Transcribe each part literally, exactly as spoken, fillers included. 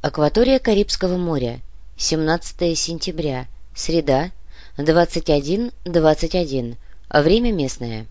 Акватория Карибского моря. семнадцатое сентября. Среда. двадцать один двадцать один. Время местное.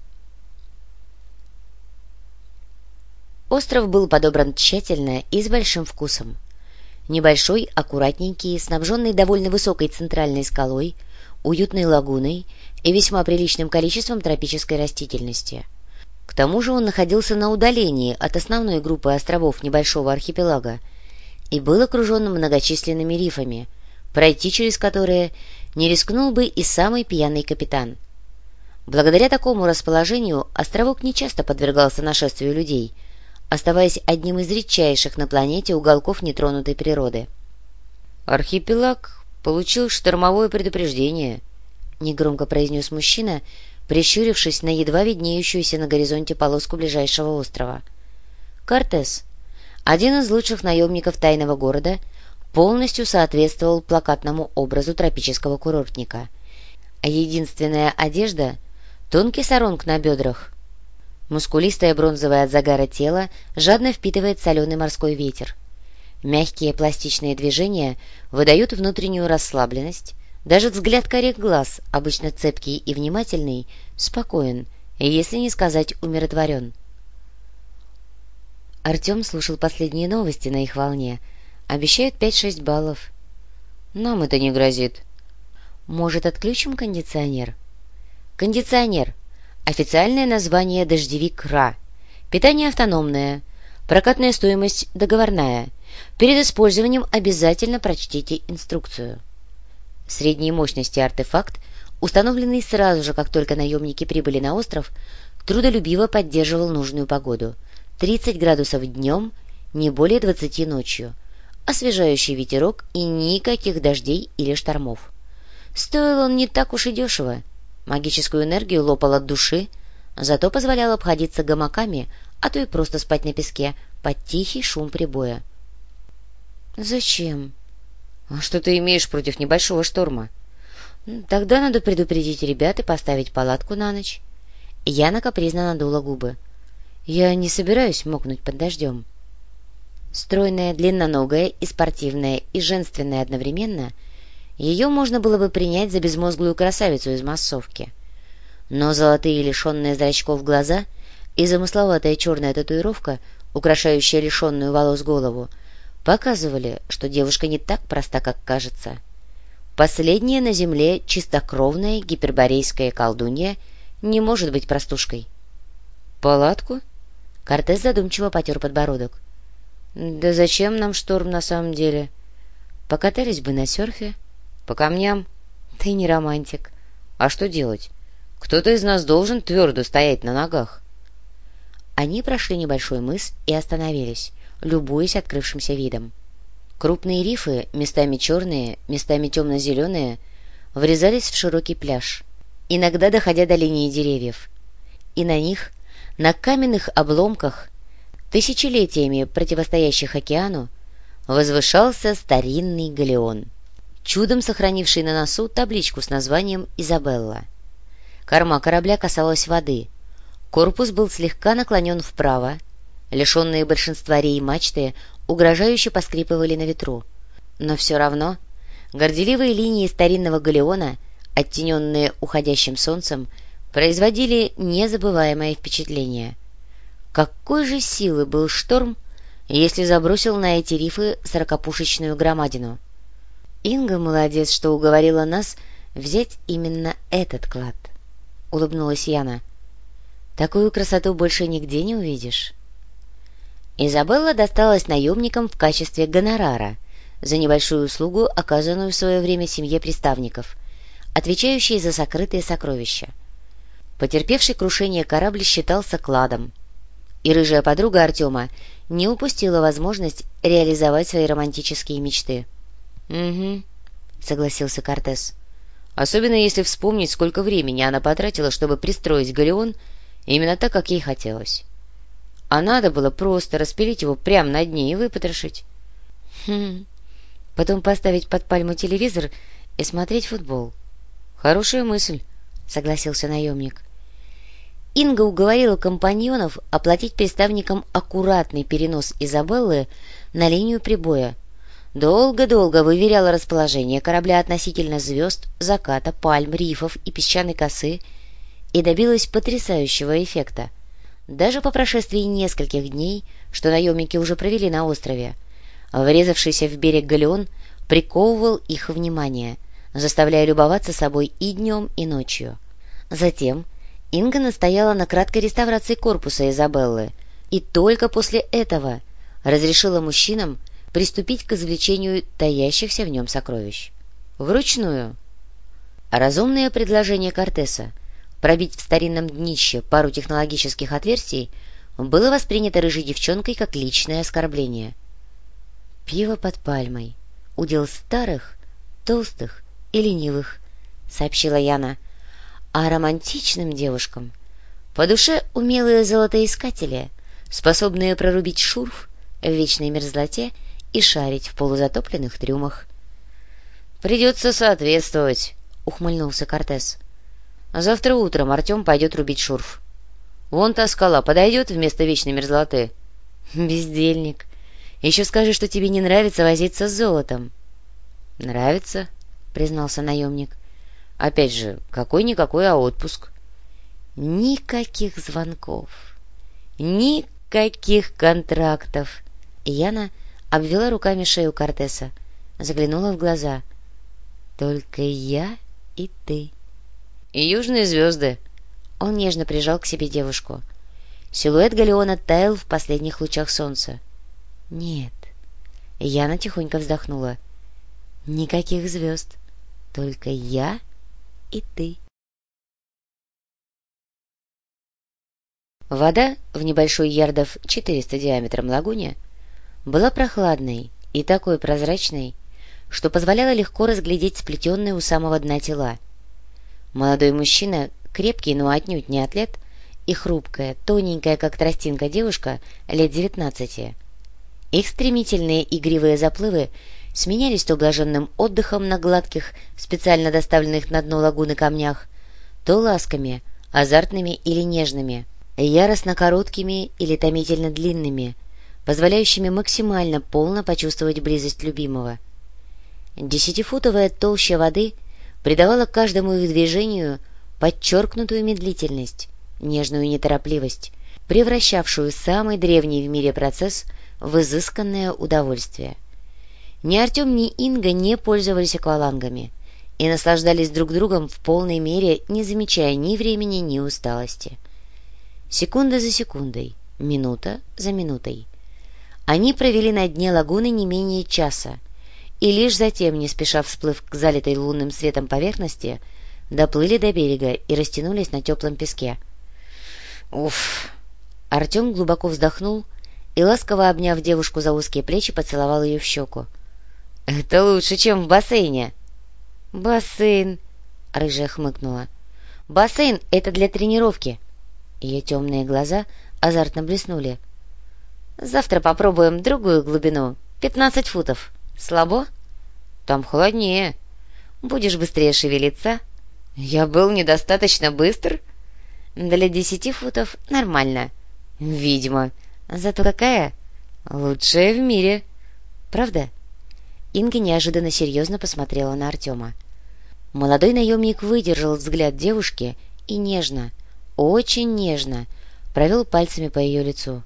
Остров был подобран тщательно и с большим вкусом. Небольшой, аккуратненький, снабженный довольно высокой центральной скалой, уютной лагуной и весьма приличным количеством тропической растительности. К тому же он находился на удалении от основной группы островов небольшого архипелага и был окружен многочисленными рифами, пройти через которые не рискнул бы и самый пьяный капитан. Благодаря такому расположению островок нечасто подвергался нашествию людей, оставаясь одним из редчайших на планете уголков нетронутой природы. «Архипелаг получил штормовое предупреждение», — негромко произнес мужчина, прищурившись на едва виднеющуюся на горизонте полоску ближайшего острова. Кортес, один из лучших наемников тайного города, полностью соответствовал плакатному образу тропического курортника, а единственная одежда — тонкий саронг на бедрах. Мускулистое бронзовое от загара тело жадно впитывает соленый морской ветер. Мягкие пластичные движения выдают внутреннюю расслабленность. Даже взгляд карих глаз, обычно цепкий и внимательный, спокоен, если не сказать умиротворен. Артем слушал последние новости на их волне. Обещают пять-шесть баллов. Нам это не грозит. Может, отключим кондиционер? Кондиционер. Официальное название «Дождевик Ра». Питание автономное. Прокатная стоимость договорная. Перед использованием обязательно прочтите инструкцию. Средней мощности артефакт, установленный сразу же, как только наемники прибыли на остров, трудолюбиво поддерживал нужную погоду. тридцать градусов днем, не более двадцати ночью. Освежающий ветерок и никаких дождей или штормов. Стоил он не так уж и дешево. Магическую энергию лопал от души, зато позволял обходиться гамаками, а то и просто спать на песке под тихий шум прибоя. «Зачем?» «А что ты имеешь против небольшого шторма?» «Тогда надо предупредить ребят и поставить палатку на ночь». Яна капризно надула губы. «Я не собираюсь мокнуть под дождем». Стройная, длинноногая и спортивная, и женственная одновременно, ее можно было бы принять за безмозглую красавицу из массовки. Но золотые лишенные зрачков глаза и замысловатая черная татуировка, украшающая лишенную волос голову, показывали, что девушка не так проста, как кажется. Последняя на земле чистокровная гиперборейская колдунья не может быть простушкой. «Палатку?» Кортес задумчиво потер подбородок. «Да зачем нам шторм на самом деле? Покатались бы на серфе». «По камням?» «Ты не романтик». «А что делать? Кто-то из нас должен твердо стоять на ногах». Они прошли небольшой мыс и остановились, любуясь открывшимся видом. Крупные рифы, местами черные, местами темно-зеленые, врезались в широкий пляж, иногда доходя до линии деревьев. И на них, на каменных обломках, тысячелетиями противостоящих океану, возвышался старинный галеон, чудом сохранивший на носу табличку с названием «Изабелла». Корма корабля касалась воды, корпус был слегка наклонен вправо, лишенные большинства рей мачты угрожающе поскрипывали на ветру, но все равно горделивые линии старинного галеона, оттененные уходящим солнцем, производили незабываемое впечатление. Какой же силы был шторм, если забросил на эти рифы сорокопушечную громадину? Инга молодец, что уговорила нас взять именно этот клад, — улыбнулась Яна. Такую красоту больше нигде не увидишь. Изабелла досталась наемникам в качестве гонорара за небольшую услугу, оказанную в свое время семье приставников, отвечающей за сокрытые сокровища. Потерпевший крушение корабль считался кладом, и рыжая подруга Артема не упустила возможность реализовать свои романтические мечты. — Угу, — согласился Кортес. — Особенно если вспомнить, сколько времени она потратила, чтобы пристроить галеон именно так, как ей хотелось. А надо было просто распилить его прямо на дне и выпотрошить. — Хм. Потом поставить под пальму телевизор и смотреть футбол. — Хорошая мысль, — согласился наемник. Инга уговорила компаньонов оплатить приставникам аккуратный перенос Изабеллы на линию прибоя, Долго-долго выверяла расположение корабля относительно звезд, заката, пальм, рифов и песчаной косы и добилась потрясающего эффекта. Даже по прошествии нескольких дней, что наемники уже провели на острове, врезавшийся в берег галеон приковывал их внимание, заставляя любоваться собой и днем, и ночью. Затем Инга настояла на краткой реставрации корпуса Изабеллы и только после этого разрешила мужчинам приступить к извлечению таящихся в нем сокровищ. Вручную. Разумное предложение Кортеса пробить в старинном днище пару технологических отверстий было воспринято рыжей девчонкой как личное оскорбление. «Пиво под пальмой. Удел старых, толстых и ленивых», — сообщила Яна. «А романтичным девушкам по душе умелые золотоискатели, способные прорубить шурф в вечной мерзлоте и шарить в полузатопленных трюмах». «Придется соответствовать», — ухмыльнулся Кортес. «Завтра утром Артем пойдет рубить шурф. Вон та скала подойдет вместо вечной мерзлоты?» «Бездельник. Еще скажи, что тебе не нравится возиться с золотом». «Нравится», — признался наемник. «Опять же, какой-никакой, а отпуск». «Никаких звонков, никаких контрактов». Яна обвела руками шею Кортеса, заглянула в глаза. «Только я и ты». «И южные звезды». Он нежно прижал к себе девушку. Силуэт галеона таял в последних лучах солнца. «Нет». Яна тихонько вздохнула. «Никаких звезд. Только я и ты». Вода в небольшой ярдов четыреста диаметром лагуне была прохладной и такой прозрачной, что позволяла легко разглядеть сплетенные у самого дна тела. Молодой мужчина, крепкий, но отнюдь не атлет, и хрупкая, тоненькая, как тростинка девушка, лет девятнадцати. Их стремительные игривые заплывы сменялись то блаженным отдыхом на гладких, специально доставленных на дно лагуны камнях, то ласками, азартными или нежными, яростно короткими или томительно длинными, позволяющими максимально полно почувствовать близость любимого. Десятифутовая толща воды придавала каждому их движению подчеркнутую медлительность, нежную неторопливость, превращавшую самый древний в мире процесс в изысканное удовольствие. Ни Артем, ни Инга не пользовались аквалангами и наслаждались друг другом в полной мере, не замечая ни времени, ни усталости. Секунда за секундой, минута за минутой. Они провели на дне лагуны не менее часа, и лишь затем, не спеша всплыв к залитой лунным светом поверхности, доплыли до берега и растянулись на теплом песке. «Уф!» Артем глубоко вздохнул и, ласково обняв девушку за узкие плечи, поцеловал ее в щеку. «Это лучше, чем в бассейне!» «Бассейн!» — рыжая хмыкнула. «Бассейн — это для тренировки!» Ее темные глаза азартно блеснули. «Завтра попробуем другую глубину. Пятнадцать футов. Слабо?» «Там холоднее. Будешь быстрее шевелиться?» «Я был недостаточно быстр?» «Для десяти футов нормально». «Видимо. Зато какая?» «Лучшая в мире». «Правда?» Инга неожиданно серьезно посмотрела на Артема. Молодой наемник выдержал взгляд девушки и нежно, очень нежно провел пальцами по ее лицу.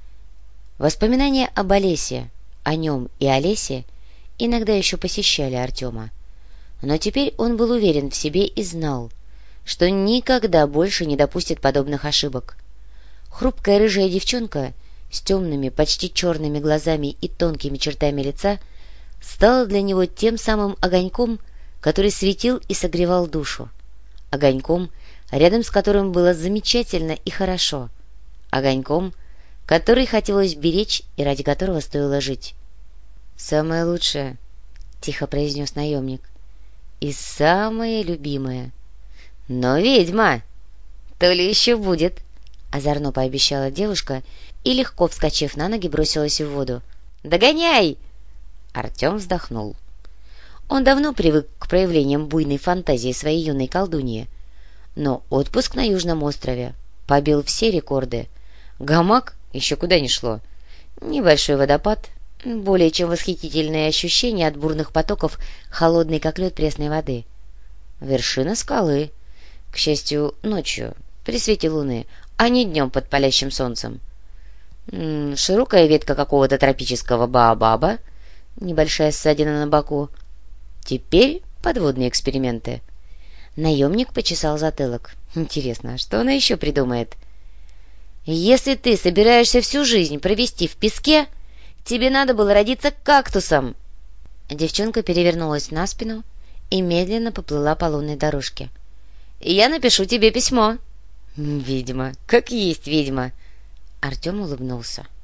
Воспоминания об Олесе, о нем и Олесе иногда еще посещали Артема. Но теперь он был уверен в себе и знал, что никогда больше не допустит подобных ошибок. Хрупкая рыжая девчонка с темными, почти черными глазами и тонкими чертами лица стала для него тем самым огоньком, который светил и согревал душу. Огоньком, рядом с которым было замечательно и хорошо. Огоньком, который хотелось беречь и ради которого стоило жить. «Самое лучшее», — тихо произнес наемник, — «и самое любимое». «Но ведьма! То ли еще будет!» — озорно пообещала девушка и, легко вскочив на ноги, бросилась в воду. «Догоняй!» Артем вздохнул. Он давно привык к проявлениям буйной фантазии своей юной колдуньи. Но отпуск на Южном острове побил все рекорды. Гамак еще куда ни шло. Небольшой водопад, Более чем восхитительные ощущения от бурных потоков холодной, как лед, пресной воды. Вершина скалы. К счастью, ночью, при свете луны, а не днем под палящим солнцем. М -м, широкая ветка какого-то тропического баобаба, небольшая ссадина на боку. Теперь подводные эксперименты. Наемник почесал затылок. Интересно, что она еще придумает? Если ты собираешься всю жизнь провести в песке, тебе надо было родиться кактусом. Девчонка перевернулась на спину и медленно поплыла по лунной дорожке. Я напишу тебе письмо. Ведьма, как есть ведьма. Артем улыбнулся.